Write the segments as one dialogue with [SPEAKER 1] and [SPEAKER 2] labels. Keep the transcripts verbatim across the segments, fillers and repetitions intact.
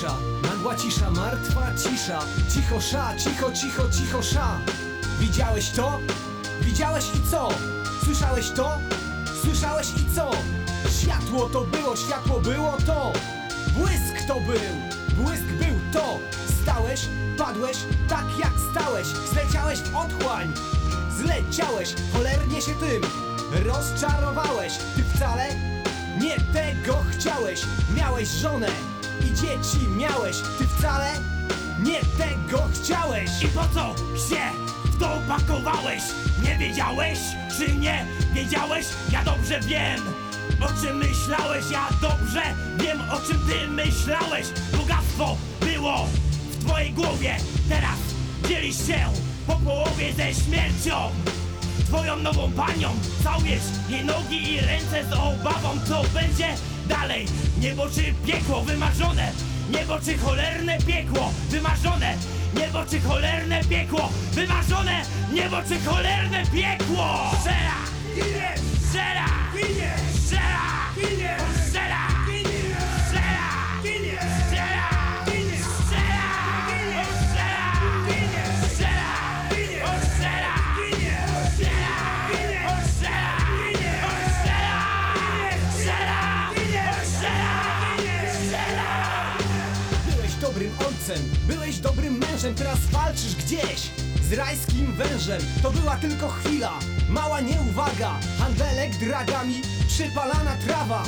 [SPEAKER 1] cisza, nagła cisza, martwa cisza. Cicho sza, cicho, cicho, cicho sza. Widziałeś to? Widziałeś i co? Słyszałeś to? Słyszałeś i co? Światło to było, światło było to. Błysk to był, błysk był to. Stałeś, padłeś, tak jak stałeś. Zleciałeś w otchłań, zleciałeś, cholernie się tym rozczarowałeś. Ty wcale nie tego chciałeś. Miałeś żonę i dzieci miałeś. Ty wcale nie tego chciałeś.
[SPEAKER 2] I po co się w to pakowałeś? Nie wiedziałeś, czy nie wiedziałeś? Ja dobrze wiem, o czym myślałeś. Ja dobrze wiem, o czym ty myślałeś. Bogactwo było w twojej głowie. Teraz dzielisz się po połowie ze śmiercią. Twoją nową panią całujesz jej nogi i ręce z obawą, co będzie dalej. Niebo czy piekło wymarzone, niebo czy cholerne piekło wymarzone, niebo czy cholerne piekło wymarzone, niebo czy cholerne piekło. Strzela, ginie, strzela, ginie, strzela, ginie, strzela, ginie, strzela, ginie, strzela, ginie, strzela, ginie, strzela, ginie, strzela, ginie, strzela, ginie, strzela, ginie, strzela, ginie, strzela, ginie, strzela, ginie, strzela.
[SPEAKER 1] Byłeś dobrym ojcem, byłeś dobrym mężem. Teraz walczysz gdzieś z rajskim wężem. To była tylko chwila, mała nieuwaga. Handelek dragami, przypalana trawa.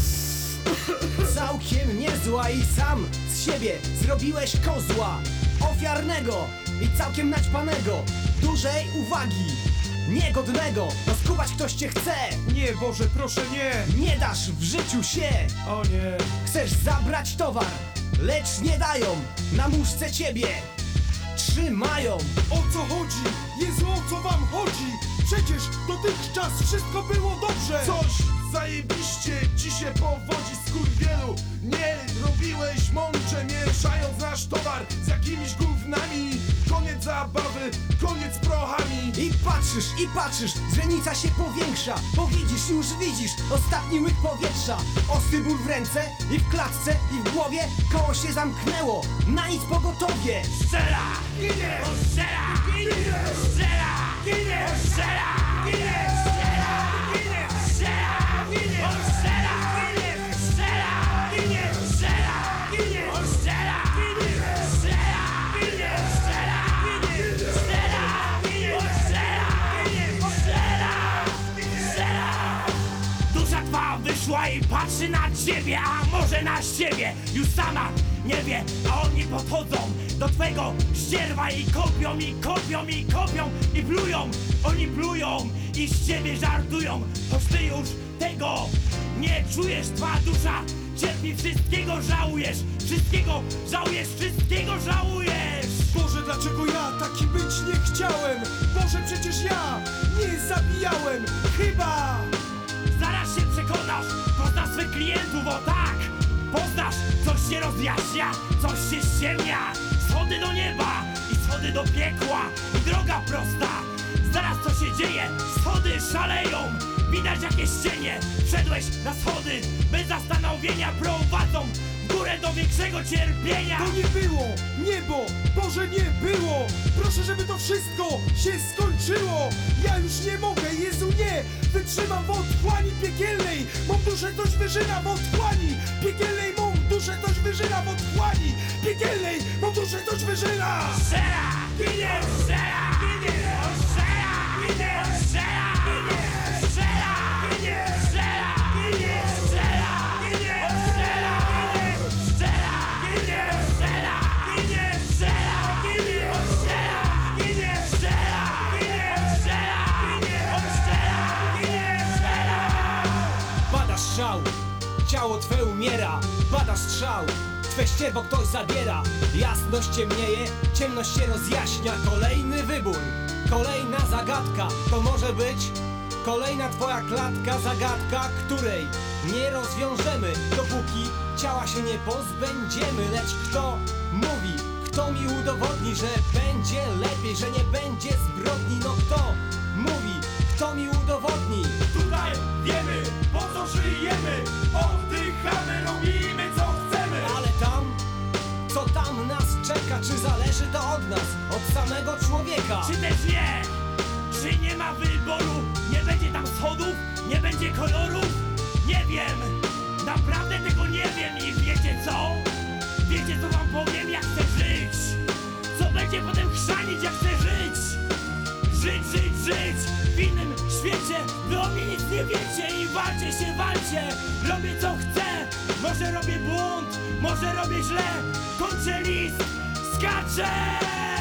[SPEAKER 1] Całkiem niezła i sam z siebie zrobiłeś kozła ofiarnego i całkiem naćpanego. Dużej uwagi, niegodnego. Rozkubać ktoś cię chce.
[SPEAKER 3] Nie, Boże, proszę nie!
[SPEAKER 1] Nie dasz w życiu się.
[SPEAKER 3] O nie!
[SPEAKER 1] Chcesz zabrać towar, lecz nie dają. Na muszce ciebie trzymają.
[SPEAKER 3] O co chodzi? Jezu, o co wam chodzi? Przecież dotychczas wszystko było dobrze!
[SPEAKER 4] Coś zajebiście ci się powodzi, skurwielu. Nie robiłeś mądrze, mieszając nasz towar z jakimiś gównami. Koniec zabawy, koniec prochami.
[SPEAKER 1] I patrzysz, i patrzysz, źrenica się powiększa. Bo widzisz, już widzisz ostatni łyk powietrza. Ostry ból w ręce i w klatce i w głowie. Koło się zamknęło, na nic pogotowie.
[SPEAKER 2] Strzela,
[SPEAKER 4] Ginie,
[SPEAKER 2] strzela,
[SPEAKER 4] ginie,
[SPEAKER 2] strzela,
[SPEAKER 4] ginie,
[SPEAKER 2] strzela,
[SPEAKER 4] ginie,
[SPEAKER 2] strzela,
[SPEAKER 4] ginie,
[SPEAKER 2] strzela,
[SPEAKER 4] ginie,
[SPEAKER 2] strzela,
[SPEAKER 4] ginie,
[SPEAKER 2] strzela,
[SPEAKER 4] ginie,
[SPEAKER 2] strzela,
[SPEAKER 4] ginie,
[SPEAKER 2] strzela,
[SPEAKER 4] ginie,
[SPEAKER 2] strzela,
[SPEAKER 4] ginie,
[SPEAKER 2] strzela,
[SPEAKER 4] ginie,
[SPEAKER 2] strzela,
[SPEAKER 4] ginie,
[SPEAKER 2] strzela,
[SPEAKER 4] ginie,
[SPEAKER 2] strzela, strzela. Dusza twa wyszła i patrzy na ciebie, a może na siebie. Już sama nie wie, a oni podchodzą do twego ścierwa i kopią, i kopią, i kopią, i plują. Oni plują i z ciebie żartują, choć ty już tego nie czujesz. Twa dusza cierpi, wszystkiego żałujesz, wszystkiego żałujesz, wszystkiego żałujesz.
[SPEAKER 3] Boże, dlaczego ja taki być nie chciałem? Boże, przecież ja nie zabijałem! Chyba!
[SPEAKER 2] Zaraz się przekonasz, poznasz swych klientów, o tak! Poznasz, coś się rozjaśnia, coś się ściemnia. Schody do nieba i schody do piekła i droga prosta. Zaraz co się dzieje, schody szaleją. Widać jakieś cienie, wszedłeś na schody bez zastanowienia. Prowadzą w górę do większego cierpienia.
[SPEAKER 3] To nie było! Niebo! Boże, nie było! Proszę, żeby to wszystko się skończyło! Ja już nie mogę, Jezu, nie! Wytrzymam w otchłani piekielnej! Mą duszę coś wyżyna w otchłani piekielnej! Mą duszę coś wyżyna w otchłani piekielnej! Mą duszę coś wyżyna!
[SPEAKER 2] Strzela!
[SPEAKER 4] ginie,
[SPEAKER 2] Strzela!
[SPEAKER 4] ginie,
[SPEAKER 2] Strzela!
[SPEAKER 4] ginie,
[SPEAKER 2] Strzela! Strzela!
[SPEAKER 4] ginie,
[SPEAKER 2] Strzela!
[SPEAKER 4] ginie,
[SPEAKER 2] Strzela!
[SPEAKER 4] ginie,
[SPEAKER 2] Strzela! Strzela!
[SPEAKER 4] ginie,
[SPEAKER 2] Strzela!
[SPEAKER 4] ginie,
[SPEAKER 2] Strzela!
[SPEAKER 4] ginie,
[SPEAKER 2] Strzela!
[SPEAKER 4] ginie,
[SPEAKER 2] Strzela!
[SPEAKER 4] ginie,
[SPEAKER 2] Strzela! Strzela!
[SPEAKER 4] ginie,
[SPEAKER 2] Strzela!
[SPEAKER 1] Pada strzał, ciało twe umiera. Pada strzał, twe ścierwo ktoś zabiera. Jasność ciemnieje, ciemność się rozjaśnia. Kolejny wybór, kolejna zagadka. To może być kolejna twoja klatka. Zagadka, której nie rozwiążemy, dopóki ciała się nie pozbędziemy. Lecz kto mówi, kto mi udowodni, że będzie lepiej, że nie będzie zbrodni? No kto mówi, kto mi udowodni?
[SPEAKER 4] Tutaj wiemy, po co żyjemy. Oddychamy, robimy co chcemy.
[SPEAKER 1] Ale tam to od nas, od samego człowieka.
[SPEAKER 2] Czy też nie? Czy nie ma wyboru? Nie będzie tam schodów? Nie będzie kolorów? Nie wiem, naprawdę tego nie wiem. I wiecie co? Wiecie co wam powiem, jak chcę żyć? Co będzie potem chrzanić, jak chcę żyć? Żyć, żyć, żyć w innym świecie. Wy o mnie nic nie wiecie i walcie się, walcie. Robię co chcę, może robię błąd, może robię źle. Kończę list, skaczę!